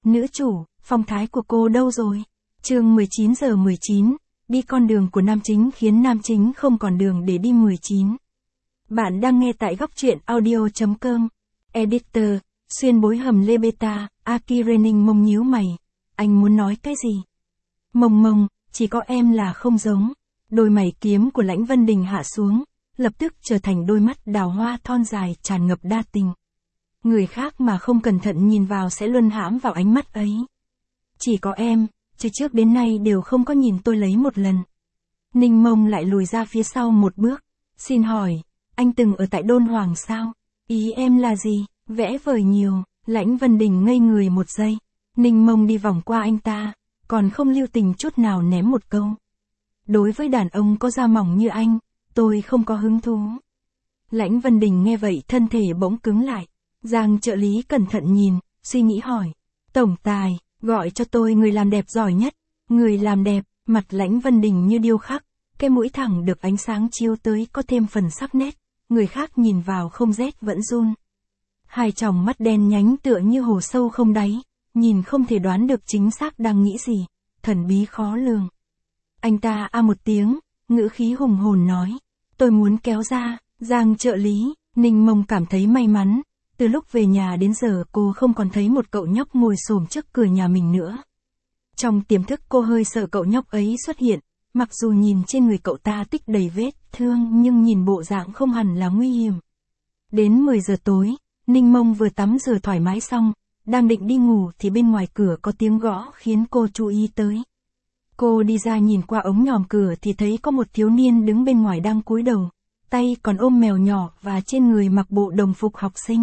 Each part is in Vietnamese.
Nữ chủ, phong thái của cô đâu rồi? Chương 19:19, đi con đường của nam chính khiến nam chính không còn đường để đi 19. Bạn đang nghe tại góc truyện audio.com. Editor, xuyên bối hầm lê beta, Aki Rening mông nhíu mày. Anh muốn nói cái gì? Mông, chỉ có em là không giống. Đôi mày kiếm của Lãnh Vân Đình hạ xuống, lập tức trở thành đôi mắt đào hoa thon dài tràn ngập đa tình. Người khác mà không cẩn thận nhìn vào sẽ luân hãm vào ánh mắt ấy. Chỉ có em, từ trước đến nay đều không có nhìn tôi lấy một lần. Ninh Mông lại lùi ra phía sau một bước. Xin hỏi, anh từng ở tại Đôn Hoàng sao? Ý em là gì? Vẽ vời nhiều. Lãnh Vân Đình ngây người một giây. Ninh Mông đi vòng qua anh ta, còn không lưu tình chút nào ném một câu. Đối với đàn ông có da mỏng như anh, tôi không có hứng thú. Lãnh Vân Đình nghe vậy thân thể bỗng cứng lại. Giang trợ lý cẩn thận nhìn, suy nghĩ hỏi. Tổng tài, gọi cho tôi người làm đẹp giỏi nhất. Người làm đẹp, mặt Lãnh Vân Đình như điêu khắc, cái mũi thẳng được ánh sáng chiếu tới có thêm phần sắc nét, người khác nhìn vào không rét vẫn run. Hai tròng mắt đen nhánh tựa như hồ sâu không đáy, nhìn không thể đoán được chính xác đang nghĩ gì, thần bí khó lường. Anh ta một tiếng, ngữ khí hùng hồn nói, tôi muốn kéo ra. Giang trợ lý, Ninh Mông cảm thấy may mắn, từ lúc về nhà đến giờ cô không còn thấy một cậu nhóc ngồi xổm trước cửa nhà mình nữa. Trong tiềm thức cô hơi sợ cậu nhóc ấy xuất hiện, mặc dù nhìn trên người cậu ta tích đầy vết thương nhưng nhìn bộ dạng không hẳn là nguy hiểm. Đến 10 giờ tối, Ninh Mông vừa tắm rửa thoải mái xong, đang định đi ngủ thì bên ngoài cửa có tiếng gõ khiến cô chú ý tới. Cô đi ra nhìn qua ống nhòm cửa thì thấy có một thiếu niên đứng bên ngoài đang cúi đầu, tay còn ôm mèo nhỏ và trên người mặc bộ đồng phục học sinh.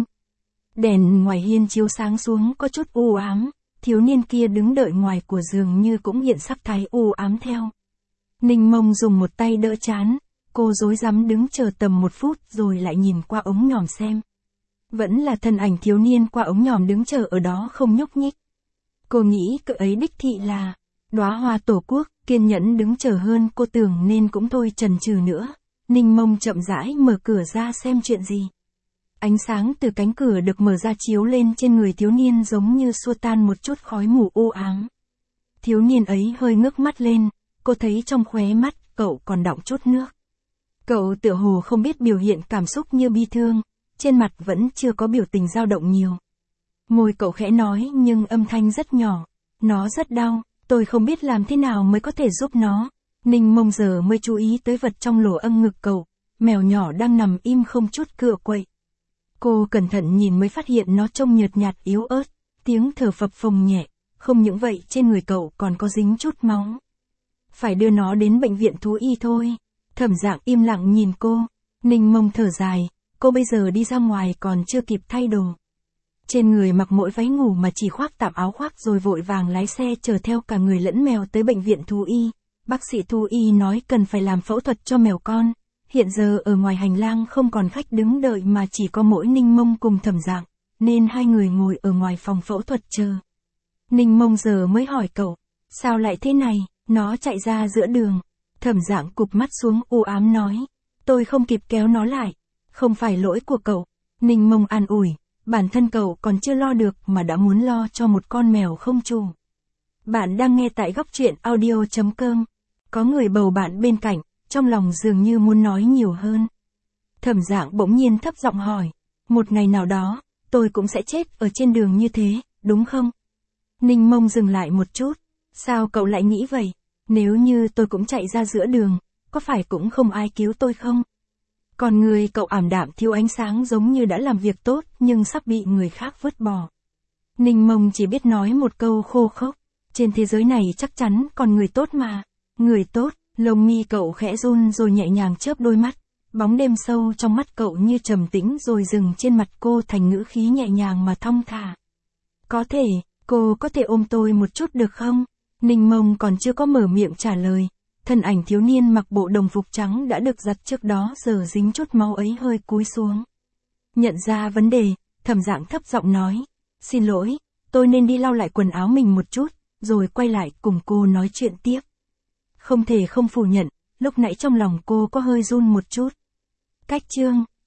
Đèn ngoài hiên chiếu sáng xuống có chút u ám, thiếu niên kia đứng đợi ngoài của giường như cũng hiện sắc thái u ám theo. Ninh Mông dùng một tay đỡ trán, cô rối rắm đứng chờ tầm 1 phút rồi lại nhìn qua ống nhòm xem. Vẫn là thân ảnh thiếu niên qua ống nhòm đứng chờ ở đó không nhúc nhích. Cô nghĩ cậu ấy đích thị là đóa hoa tổ quốc, kiên nhẫn đứng chờ hơn cô tưởng nên cũng thôi chần chừ nữa. Ninh Mông chậm rãi mở cửa ra xem chuyện gì. Ánh sáng từ cánh cửa được mở ra chiếu lên trên người thiếu niên giống như xua tan một chút khói mù u ám. Thiếu niên ấy hơi ngước mắt lên, cô thấy trong khóe mắt cậu còn đọng chút nước. Cậu tựa hồ không biết biểu hiện cảm xúc như bi thương, trên mặt vẫn chưa có biểu tình dao động nhiều. Môi cậu khẽ nói nhưng âm thanh rất nhỏ, nó rất đau, tôi không biết làm thế nào mới có thể giúp nó. Ninh Mông giờ mới chú ý tới vật trong lỗ âng ngực cậu, mèo nhỏ đang nằm im không chút cựa quậy. Cô cẩn thận nhìn mới phát hiện nó trông nhợt nhạt yếu ớt, tiếng thở phập phồng nhẹ, không những vậy trên người cậu còn có dính chút máu. Phải đưa nó đến bệnh viện thú y thôi. Thẩm Dạng im lặng nhìn cô, Ninh Mông thở dài, cô bây giờ đi ra ngoài còn chưa kịp thay đồ. Trên người mặc mỗi váy ngủ mà chỉ khoác tạm áo khoác rồi vội vàng lái xe chở theo cả người lẫn mèo tới bệnh viện thú y. Bác sĩ thú y nói cần phải làm phẫu thuật cho mèo con. Hiện giờ ở ngoài hành lang không còn khách đứng đợi mà chỉ có mỗi Ninh Mông cùng Thẩm Dạng, nên hai người ngồi ở ngoài phòng phẫu thuật chờ. Ninh Mông giờ mới hỏi cậu, sao lại thế này, nó chạy ra giữa đường. Thẩm Dạng cụp mắt xuống u ám nói, tôi không kịp kéo nó lại, không phải lỗi của cậu. Ninh Mông an ủi, bản thân cậu còn chưa lo được mà đã muốn lo cho một con mèo không chủ. Bạn đang nghe tại góc truyện audio.com. Có người bầu bạn bên cạnh, trong lòng dường như muốn nói nhiều hơn. Thẩm Dạng bỗng nhiên thấp giọng hỏi, một ngày nào đó, tôi cũng sẽ chết ở trên đường như thế, đúng không? Ninh Mông dừng lại một chút, sao cậu lại nghĩ vậy? Nếu như tôi cũng chạy ra giữa đường, có phải cũng không ai cứu tôi không? Còn người cậu ảm đạm thiếu ánh sáng giống như đã làm việc tốt nhưng sắp bị người khác vứt bỏ. Ninh Mông chỉ biết nói một câu khô khốc, trên thế giới này chắc chắn còn người tốt mà. Người tốt, lông mi cậu khẽ run rồi nhẹ nhàng chớp đôi mắt, bóng đêm sâu trong mắt cậu như trầm tĩnh rồi dừng trên mặt cô thành ngữ khí nhẹ nhàng mà thong thả. Có thể, cô có thể ôm tôi một chút được không? Ninh Mông còn chưa có mở miệng trả lời, thân ảnh thiếu niên mặc bộ đồng phục trắng đã được giặt trước đó giờ dính chút máu ấy hơi cúi xuống. Nhận ra vấn đề, Thẩm Dạng thấp giọng nói, xin lỗi, tôi nên đi lau lại quần áo mình một chút, rồi quay lại cùng cô nói chuyện tiếp. Không thể không phủ nhận, lúc nãy trong lòng cô có hơi run một chút. Cách chương